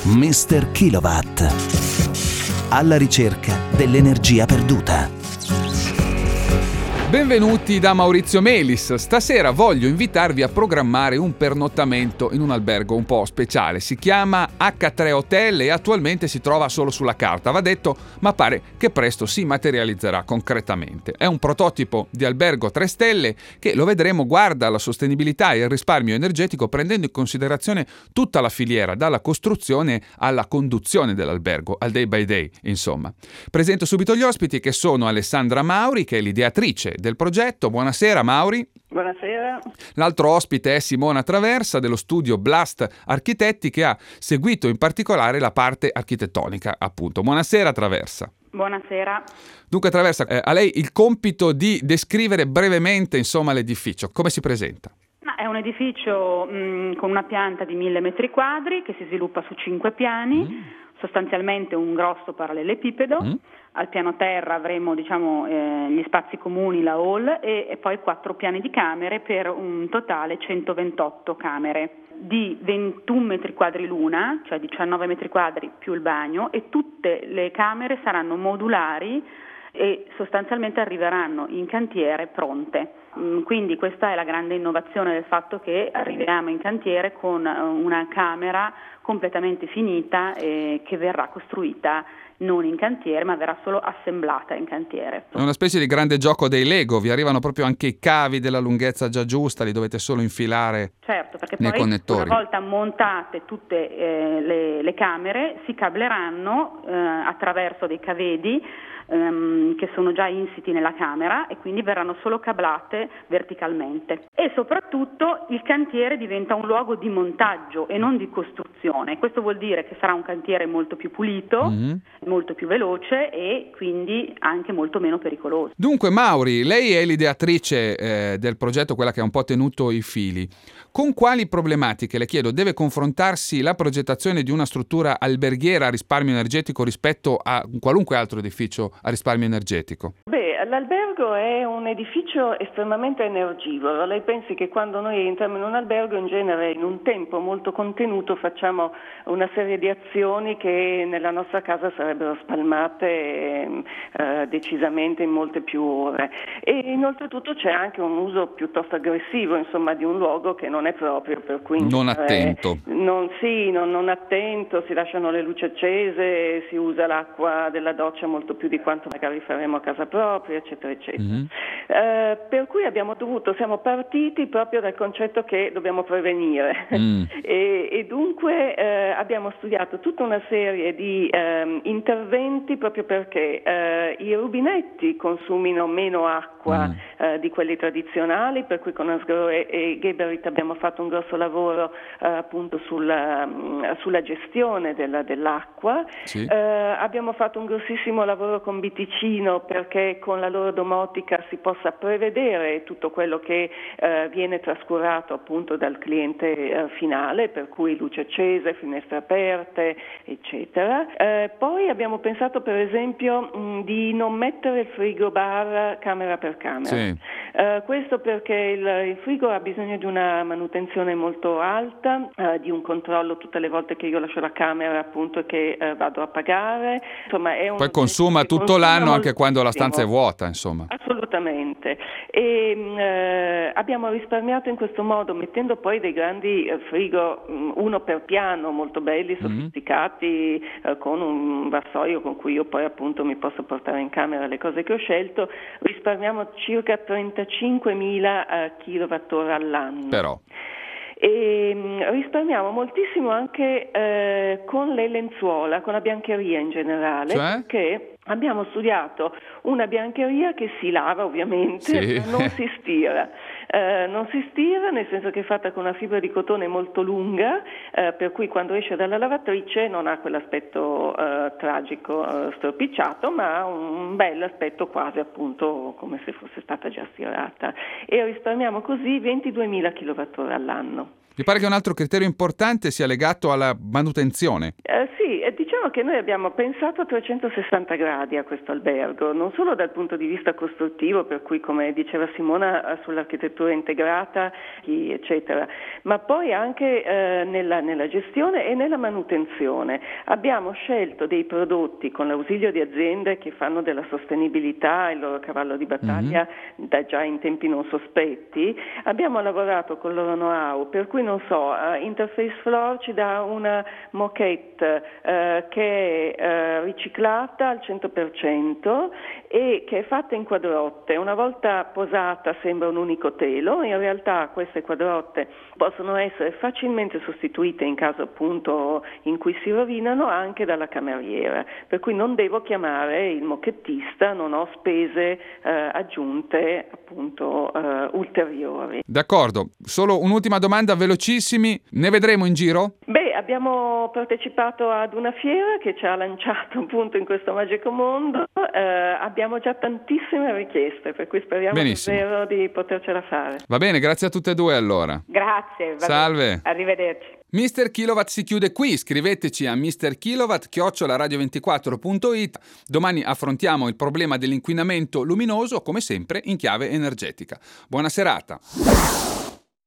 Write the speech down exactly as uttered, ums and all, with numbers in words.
mister Kilowatt. Alla ricerca dell'energia perduta. Benvenuti da Maurizio Melis. Stasera voglio invitarvi a programmare un pernottamento in un albergo un po' speciale. Si chiama acca tre Hotel e attualmente si trova solo sulla carta. Va detto, ma pare che presto si materializzerà concretamente. È un prototipo di albergo tre stelle che, lo vedremo, guarda alla sostenibilità e al risparmio energetico, prendendo in considerazione tutta la filiera, dalla costruzione alla conduzione dell'albergo, al day by day, insomma. Presento subito gli ospiti, che sono Alessandra Mauri, che è l'ideatrice del progetto. Buonasera Mauri. Buonasera. L'altro ospite è Simona Traversa dello studio Blast Architetti, che ha seguito in particolare la parte architettonica, appunto. Buonasera Traversa. Buonasera. Dunque Traversa, eh, a lei il compito di descrivere brevemente, insomma, l'edificio. Come si presenta? È un edificio mh, con una pianta di mille metri quadri che si sviluppa su cinque piani, mm. sostanzialmente un grosso parallelepipedo. Mm. Al piano terra avremo, diciamo, eh, gli spazi comuni, la hall, e, e poi quattro piani di camere per un totale centoventotto camere di ventuno metri quadri l'una, cioè diciannove metri quadri più il bagno, e tutte le camere saranno modulari e sostanzialmente arriveranno in cantiere pronte. Quindi questa è la grande innovazione del fatto che arriviamo in cantiere con una camera completamente finita e che verrà costruita non in cantiere, ma verrà solo assemblata in cantiere. È una specie di grande gioco dei Lego, vi arrivano proprio anche i cavi della lunghezza già giusta, li dovete solo infilare. Certo, perché nei poi connettori. Una volta montate tutte eh, le, le camere si cableranno eh, attraverso dei cavedi ehm, che sono già insiti nella camera e quindi verranno solo cablate verticalmente. E soprattutto il cantiere diventa un luogo di montaggio e non di costruzione. Questo vuol dire che sarà un cantiere molto più pulito, mm-hmm. molto più veloce e quindi anche molto meno pericoloso. Dunque Mauri, lei è l'ideatrice eh, del progetto, quella che ha un po' tenuto i fili. Con quali problematiche, le chiedo, deve confrontarsi la progettazione di una struttura alberghiera a risparmio energetico rispetto a qualunque altro edificio a risparmio energetico? Beh, l'albergo è un edificio estremamente energivoro. Lei pensi che quando noi entriamo in un albergo, in genere in un tempo molto contenuto facciamo una serie di azioni che nella nostra casa sarebbero spalmate eh, decisamente in molte più ore. E inoltretutto c'è anche un uso piuttosto aggressivo, insomma, di un luogo che non è proprio, per cui non eh, attento. Non, sì, non, non attento, si lasciano le luci accese, si usa l'acqua della doccia molto più di quanto magari faremo a casa propria, eccetera, eccetera. Mm-hmm. Eh, per cui abbiamo dovuto, siamo partiti proprio dal concetto che dobbiamo prevenire mm. e, e dunque eh, abbiamo studiato tutta una serie di eh, interventi proprio perché eh, i rubinetti consumino meno acqua mm. eh, di quelli tradizionali, per cui con Asgrow e, e Geberit abbiamo fatto un grosso lavoro eh, appunto sulla, mh, sulla gestione della, dell'acqua. Sì. Eh, abbiamo fatto un grossissimo lavoro con Biticino perché con la loro domotica si possa prevedere tutto quello che eh, viene trascurato appunto dal cliente eh, finale, per cui luci accese, finestre aperte, eccetera. Eh, poi abbiamo pensato per esempio mh, di non mettere il frigo bar camera per camera. Sì. Eh, questo perché il, il frigo ha bisogno di una manutenzione molto alta, eh, di un controllo tutte le volte che io lascio la camera appunto e che eh, vado a pagare. Insomma, è un Poi consuma tutto consuma l'anno anche quando la stanza è vuota, insomma. Assolutamente. E eh, abbiamo risparmiato in questo modo, mettendo poi dei grandi eh, frigo, mh, uno per piano, molto belli, sofisticati, mm-hmm. eh, con un vassoio con cui io poi appunto mi posso portare in camera le cose che ho scelto. Risparmiamo circa trentacinquemila eh, kilowattora all'anno. Però E mh, risparmiamo moltissimo anche eh, con le lenzuola, con la biancheria in generale, cioè? Perché abbiamo studiato una biancheria che si lava ovviamente, sì. ma non si stira. Eh, non si stira nel senso che è fatta con una fibra di cotone molto lunga, eh, per cui quando esce dalla lavatrice non ha quell'aspetto eh, tragico, eh, stropicciato, ma ha un bel aspetto quasi appunto come se fosse stata già stirata. E risparmiamo così ventiduemila kilowattora all'anno. Mi pare che un altro criterio importante sia legato alla manutenzione. Eh, sì, e diciamo Diciamo che noi abbiamo pensato a trecentosessanta gradi a questo albergo, non solo dal punto di vista costruttivo, per cui come diceva Simona sull'architettura integrata, eccetera, ma poi anche eh, nella, nella gestione e nella manutenzione. Abbiamo scelto dei prodotti con l'ausilio di aziende che fanno della sostenibilità il loro cavallo di battaglia mm-hmm. da già in tempi non sospetti. Abbiamo lavorato con il loro know-how, per cui non so, uh, Interface Floor ci dà una moquette uh, che è uh, riciclata al cento per cento e che è fatta in quadrotte. Una volta posata sembra un unico telo, in realtà queste quadrotte possono essere facilmente sostituite in caso appunto in cui si rovinano anche dalla cameriera, per cui non devo chiamare il mochettista, non ho spese uh, aggiunte appunto uh, ulteriori. D'accordo, solo un'ultima domanda velocissimi, ne vedremo in giro? Beh, abbiamo partecipato ad una fiera che ci ha lanciato appunto in questo magico mondo, eh, abbiamo già tantissime richieste, per cui speriamo Benissimo. davvero di potercela fare. Va bene, grazie a tutte e due allora. Grazie. Va Salve. bene. Arrivederci. mister Kilowatt si chiude qui, scriveteci a misterkilowatt chiocciola radio ventiquattro punto it. Domani affrontiamo il problema dell'inquinamento luminoso, come sempre in chiave energetica. Buona serata.